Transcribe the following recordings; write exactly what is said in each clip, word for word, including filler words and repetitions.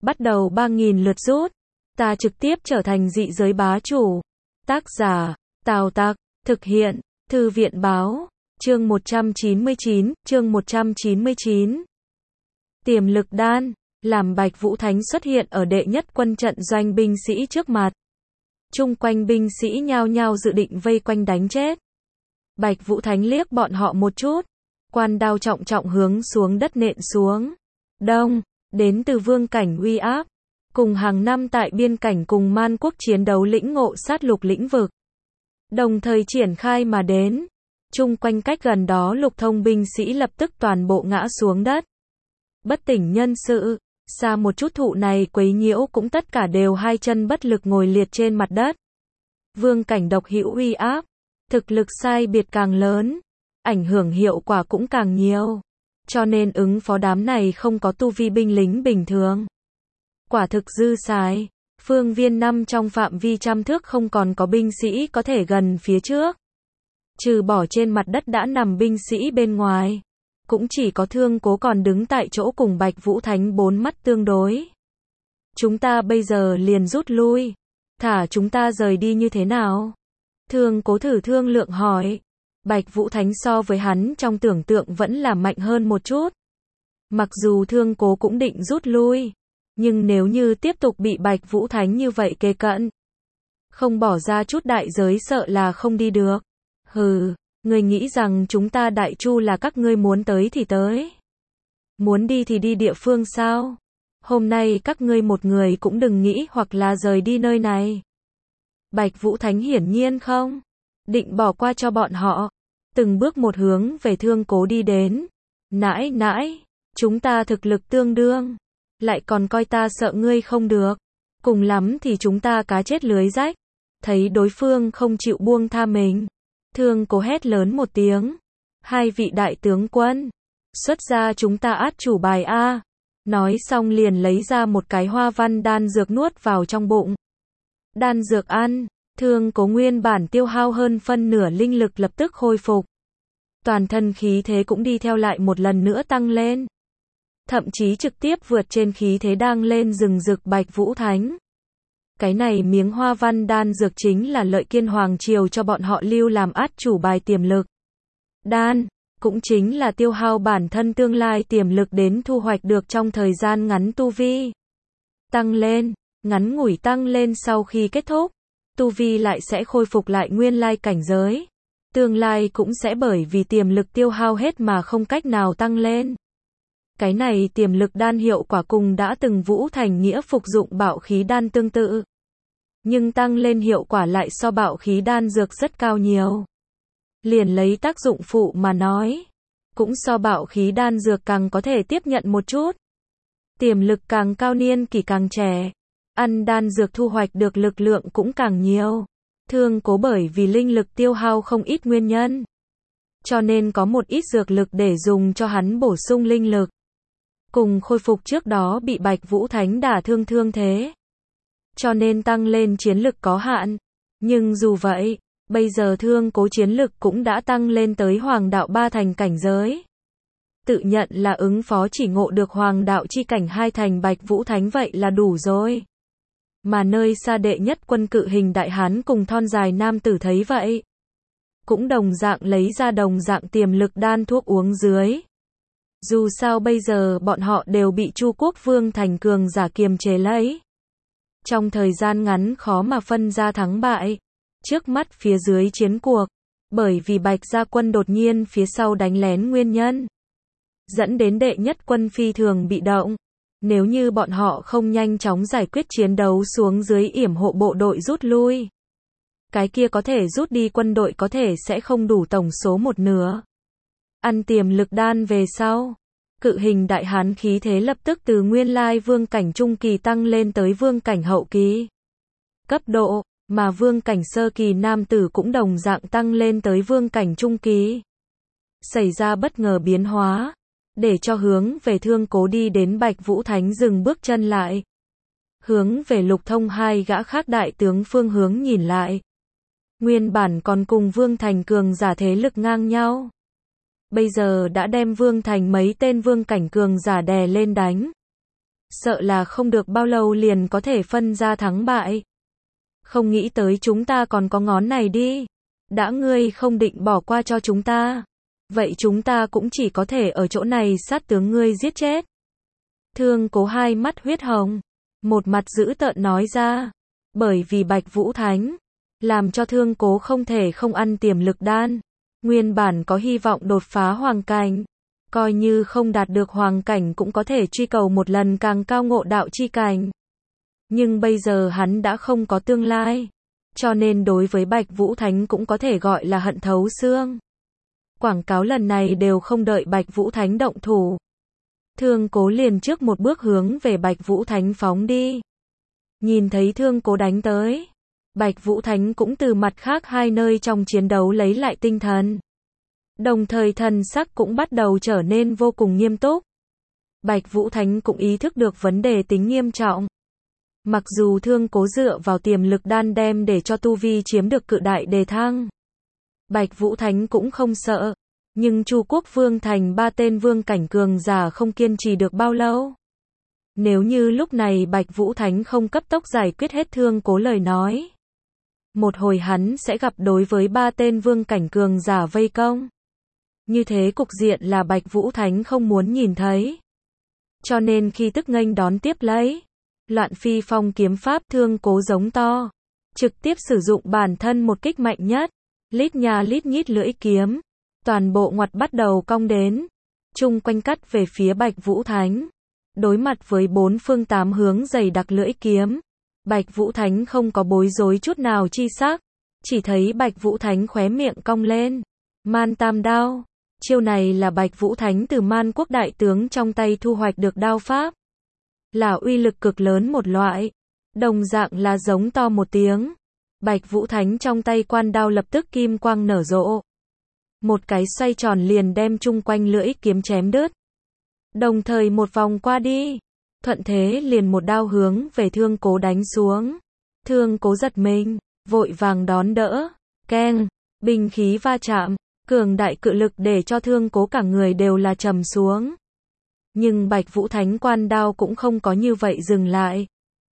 bắt đầu ba nghìn lượt rút. Ta trực tiếp trở thành dị giới bá chủ. Tác giả, Tào Tặc, thực hiện, Thư viện Báo, chương một trăm chín mươi chín, chương một trăm chín mươi chín. Tiềm lực đan, làm Bạch Vũ Thánh xuất hiện ở đệ nhất quân trận doanh binh sĩ trước mặt. Chung quanh binh sĩ nhao nhao dự định vây quanh đánh chết. Bạch Vũ Thánh liếc bọn họ một chút, quan đao trọng trọng hướng xuống đất nện xuống. Đông, đến từ vương cảnh uy áp, cùng hàng năm tại biên cảnh cùng Man quốc chiến đấu lĩnh ngộ sát lục lĩnh vực. Đồng thời triển khai mà đến, chung quanh cách gần đó lục thông binh sĩ lập tức toàn bộ ngã xuống đất. Bất tỉnh nhân sự, xa một chút thụ này quấy nhiễu cũng tất cả đều hai chân bất lực ngồi liệt trên mặt đất. Vương cảnh độc hữu uy áp, thực lực sai biệt càng lớn, ảnh hưởng hiệu quả cũng càng nhiều. Cho nên ứng phó đám này không có tu vi binh lính bình thường. Quả thực dư xài, phương viên năm trong phạm vi trăm thước không còn có binh sĩ có thể gần phía trước. Trừ bỏ trên mặt đất đã nằm binh sĩ bên ngoài, cũng chỉ có Thương Cố còn đứng tại chỗ cùng Bạch Vũ Thánh bốn mắt tương đối. Chúng ta bây giờ liền rút lui, thả chúng ta rời đi như thế nào? Thương Cố thử thương lượng hỏi. Bạch Vũ Thánh so với hắn trong tưởng tượng vẫn là mạnh hơn một chút. Mặc dù Thương Cố cũng định rút lui, nhưng nếu như tiếp tục bị Bạch Vũ Thánh như vậy kề cận, không bỏ ra chút đại giới sợ là không đi được. Hừ, người nghĩ rằng chúng ta Đại Chu là các ngươi muốn tới thì tới, muốn đi thì đi địa phương sao? Hôm nay các ngươi một người cũng đừng nghĩ hoặc là rời đi nơi này. Bạch Vũ Thánh hiển nhiên không định bỏ qua cho bọn họ, từng bước một hướng về Thương Cố đi đến. Nãi nãi, chúng ta thực lực tương đương, lại còn coi ta sợ ngươi không được, cùng lắm thì chúng ta cá chết lưới rách. Thấy đối phương không chịu buông tha mình, Thương Cố hét lớn một tiếng. Hai vị đại tướng quân, xuất ra chúng ta át chủ bài a. Nói xong liền lấy ra một cái hoa văn đan dược nuốt vào trong bụng. Đan dược ăn, Thương Cố nguyên bản tiêu hao hơn phân nửa linh lực lập tức khôi phục. Toàn thân khí thế cũng đi theo lại một lần nữa tăng lên. Thậm chí trực tiếp vượt trên khí thế đang lên rừng rực Bạch Vũ Thánh. Cái này miếng hoa văn đan dược chính là Lợi Kiên Hoàng Triều cho bọn họ lưu làm át chủ bài tiềm lực. Đan, cũng chính là tiêu hao bản thân tương lai tiềm lực đến thu hoạch được trong thời gian ngắn tu vi. Tăng lên, ngắn ngủi tăng lên sau khi kết thúc, tu vi lại sẽ khôi phục lại nguyên lai cảnh giới. Tương lai cũng sẽ bởi vì tiềm lực tiêu hao hết mà không cách nào tăng lên. Cái này tiềm lực đan hiệu quả cùng đã từng Vũ Thành Nghĩa phục dụng bạo khí đan tương tự. Nhưng tăng lên hiệu quả lại so bạo khí đan dược rất cao nhiều. Liền lấy tác dụng phụ mà nói, cũng so bạo khí đan dược càng có thể tiếp nhận một chút. Tiềm lực càng cao niên kỷ càng trẻ, ăn đan dược thu hoạch được lực lượng cũng càng nhiều. Thương Cố bởi vì linh lực tiêu hao không ít nguyên nhân, cho nên có một ít dược lực để dùng cho hắn bổ sung linh lực, cùng khôi phục trước đó bị Bạch Vũ Thánh đả thương thương thế. Cho nên tăng lên chiến lực có hạn. Nhưng dù vậy, bây giờ Thương Cố chiến lực cũng đã tăng lên tới Hoàng đạo ba thành cảnh giới. Tự nhận là ứng phó chỉ ngộ được Hoàng đạo chi cảnh hai thành Bạch Vũ Thánh vậy là đủ rồi. Mà nơi xa đệ nhất quân Cự Hình Đại Hán cùng thon dài nam tử thấy vậy, cũng đồng dạng lấy ra đồng dạng tiềm lực đan thuốc uống dưới. Dù sao bây giờ bọn họ đều bị Chu Quốc Vương thành cường giả kiềm chế lấy. Trong thời gian ngắn khó mà phân ra thắng bại. Trước mắt phía dưới chiến cuộc, bởi vì Bạch Gia quân đột nhiên phía sau đánh lén nguyên nhân, dẫn đến đệ nhất quân phi thường bị động. Nếu như bọn họ không nhanh chóng giải quyết chiến đấu xuống dưới yểm hộ bộ đội rút lui, cái kia có thể rút đi quân đội có thể sẽ không đủ tổng số một nửa. Ăn tiềm lực đan về sau, Cự Hình Đại Hán khí thế lập tức từ nguyên lai vương cảnh trung kỳ tăng lên tới vương cảnh hậu kỳ cấp độ, mà vương cảnh sơ kỳ nam tử cũng đồng dạng tăng lên tới vương cảnh trung kỳ. Xảy ra bất ngờ biến hóa, để cho hướng về Thương Cố đi đến Bạch Vũ Thánh dừng bước chân lại. Hướng về Lục Thông hai gã khác đại tướng phương hướng nhìn lại. Nguyên bản còn cùng Vương Thành cường giả thế lực ngang nhau, bây giờ đã đem Vương Thành mấy tên vương cảnh cường giả đè lên đánh. sợ là không được bao lâu liền có thể phân ra thắng bại. Không nghĩ tới chúng ta còn có ngón này đi. Đã ngươi không định bỏ qua cho chúng ta, vậy chúng ta cũng chỉ có thể ở chỗ này sát tướng ngươi giết chết. Thương Cố hai mắt huyết hồng, một mặt dữ tợn nói ra. Bởi vì Bạch Vũ Thánh, làm cho Thương Cố không thể không ăn tiềm lực đan. Nguyên bản có hy vọng đột phá hoàng cảnh, coi như không đạt được hoàng cảnh cũng có thể truy cầu một lần càng cao ngộ đạo chi cảnh. Nhưng bây giờ hắn đã không có tương lai, cho nên đối với Bạch Vũ Thánh cũng có thể gọi là hận thấu xương. Quảng cáo lần này đều không đợi Bạch Vũ Thánh động thủ. Thương Cố liền trước một bước hướng về Bạch Vũ Thánh phóng đi. Nhìn thấy Thương Cố đánh tới, Bạch Vũ Thánh cũng từ mặt khác hai nơi trong chiến đấu lấy lại tinh thần. Đồng thời thần sắc cũng bắt đầu trở nên vô cùng nghiêm túc. Bạch Vũ Thánh cũng ý thức được vấn đề tính nghiêm trọng. Mặc dù Thương Cố dựa vào tiềm lực đan đem để cho tu vi chiếm được cự đại đề thăng, Bạch Vũ Thánh cũng không sợ, nhưng Chu Quốc Vương thành ba tên vương cảnh cường giả không kiên trì được bao lâu. Nếu như lúc này Bạch Vũ Thánh không cấp tốc giải quyết hết Thương Cố lời nói, một hồi hắn sẽ gặp đối với ba tên vương cảnh cường giả vây công. Như thế cục diện là Bạch Vũ Thánh không muốn nhìn thấy. Cho nên khi tức nghênh đón tiếp lấy Loạn Phi Phong kiếm pháp, Thương Cố giống to, trực tiếp sử dụng bản thân một kích mạnh nhất, lít nha lít nhít lưỡi kiếm, toàn bộ ngoặt bắt đầu cong đến, chung quanh cắt về phía Bạch Vũ Thánh. Đối mặt với bốn phương tám hướng dày đặc lưỡi kiếm, Bạch Vũ Thánh không có bối rối chút nào chi sắc, chỉ thấy Bạch Vũ Thánh khóe miệng cong lên, Man Tam Đao. Chiêu này là Bạch Vũ Thánh từ Man Quốc đại tướng trong tay thu hoạch được đao pháp, là uy lực cực lớn một loại. Đồng dạng là giống to một tiếng, Bạch Vũ Thánh trong tay quan đao lập tức kim quang nở rộ, một cái xoay tròn liền đem chung quanh lưỡi kiếm chém đứt. Đồng thời một vòng qua đi, thuận thế liền một đao hướng về Thương Cố đánh xuống. Thương Cố giật mình, vội vàng đón đỡ, keng, binh khí va chạm, cường đại cự lực để cho Thương Cố cả người đều là trầm xuống. Nhưng Bạch Vũ Thánh quan đao cũng không có như vậy dừng lại,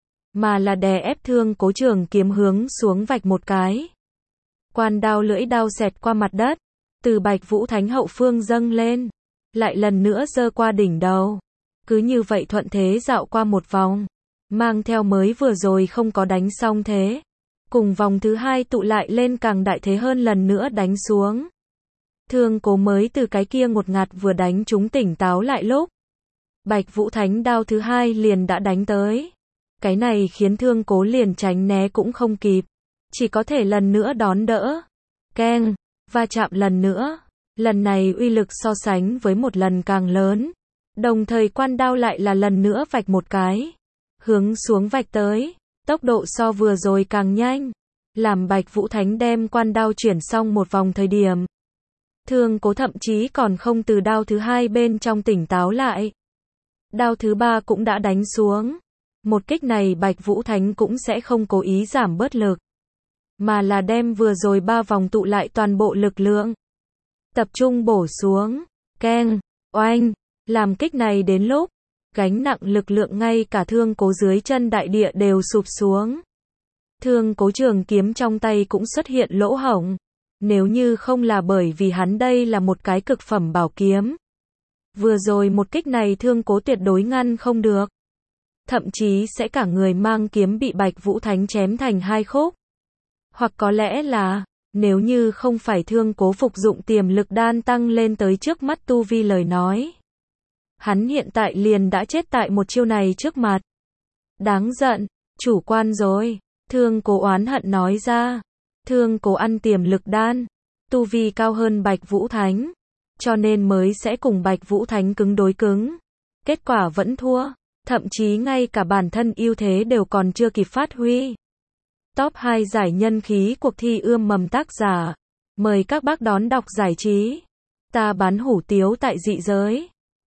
mà là đè ép Thương Cố trường kiếm hướng xuống vạch một cái. Quan đao lưỡi đao xẹt qua mặt đất, từ Bạch Vũ Thánh hậu phương dâng lên, lại lần nữa giơ qua đỉnh đầu. Cứ như vậy thuận thế dạo qua một vòng, mang theo mới vừa rồi không có đánh xong thế, cùng vòng thứ hai tụ lại lên càng đại thế hơn lần nữa đánh xuống. Thương Cố mới từ cái kia ngột ngạt vừa đánh chúng tỉnh táo lại lúc Bạch Vũ Thánh đao thứ hai liền đã đánh tới. Cái này khiến Thương Cố liền tránh né cũng không kịp, chỉ có thể lần nữa đón đỡ. Keng, va chạm lần nữa, lần này uy lực so sánh với một lần càng lớn. Đồng thời quan đao lại là lần nữa vạch một cái, hướng xuống vạch tới, tốc độ so vừa rồi càng nhanh, làm Bạch Vũ Thánh đem quan đao chuyển xong một vòng thời điểm, Thương Cố thậm chí còn không từ đao thứ hai bên trong tỉnh táo lại. Đao thứ ba cũng đã đánh xuống. Một kích này Bạch Vũ Thánh cũng sẽ không cố ý giảm bớt lực, mà là đem vừa rồi ba vòng tụ lại toàn bộ lực lượng, tập trung bổ xuống. Keng, oanh, làm kích này đến lúc, gánh nặng lực lượng ngay cả Thương Cố dưới chân đại địa đều sụp xuống. Thương Cố trường kiếm trong tay cũng xuất hiện lỗ hổng. Nếu như không là bởi vì hắn đây là một cái cực phẩm bảo kiếm, vừa rồi một kích này Thương Cố tuyệt đối ngăn không được. Thậm chí sẽ cả người mang kiếm bị Bạch Vũ Thánh chém thành hai khúc. Hoặc có lẽ là, nếu như không phải Thương Cố phục dụng tiềm lực đan tăng lên tới trước mắt tu vi lời nói, hắn hiện tại liền đã chết tại một chiêu này trước mặt. Đáng giận, chủ quan rồi, Thương Cố oán hận nói ra. Thương Cố ăn tiềm lực đan, tu vi cao hơn Bạch Vũ Thánh, cho nên mới sẽ cùng Bạch Vũ Thánh cứng đối cứng. Kết quả vẫn thua, thậm chí ngay cả bản thân ưu thế đều còn chưa kịp phát huy. Top hai giải nhân khí cuộc thi ươm mầm tác giả. Mời các bác đón đọc giải trí. Ta bán hủ tiếu tại dị giới.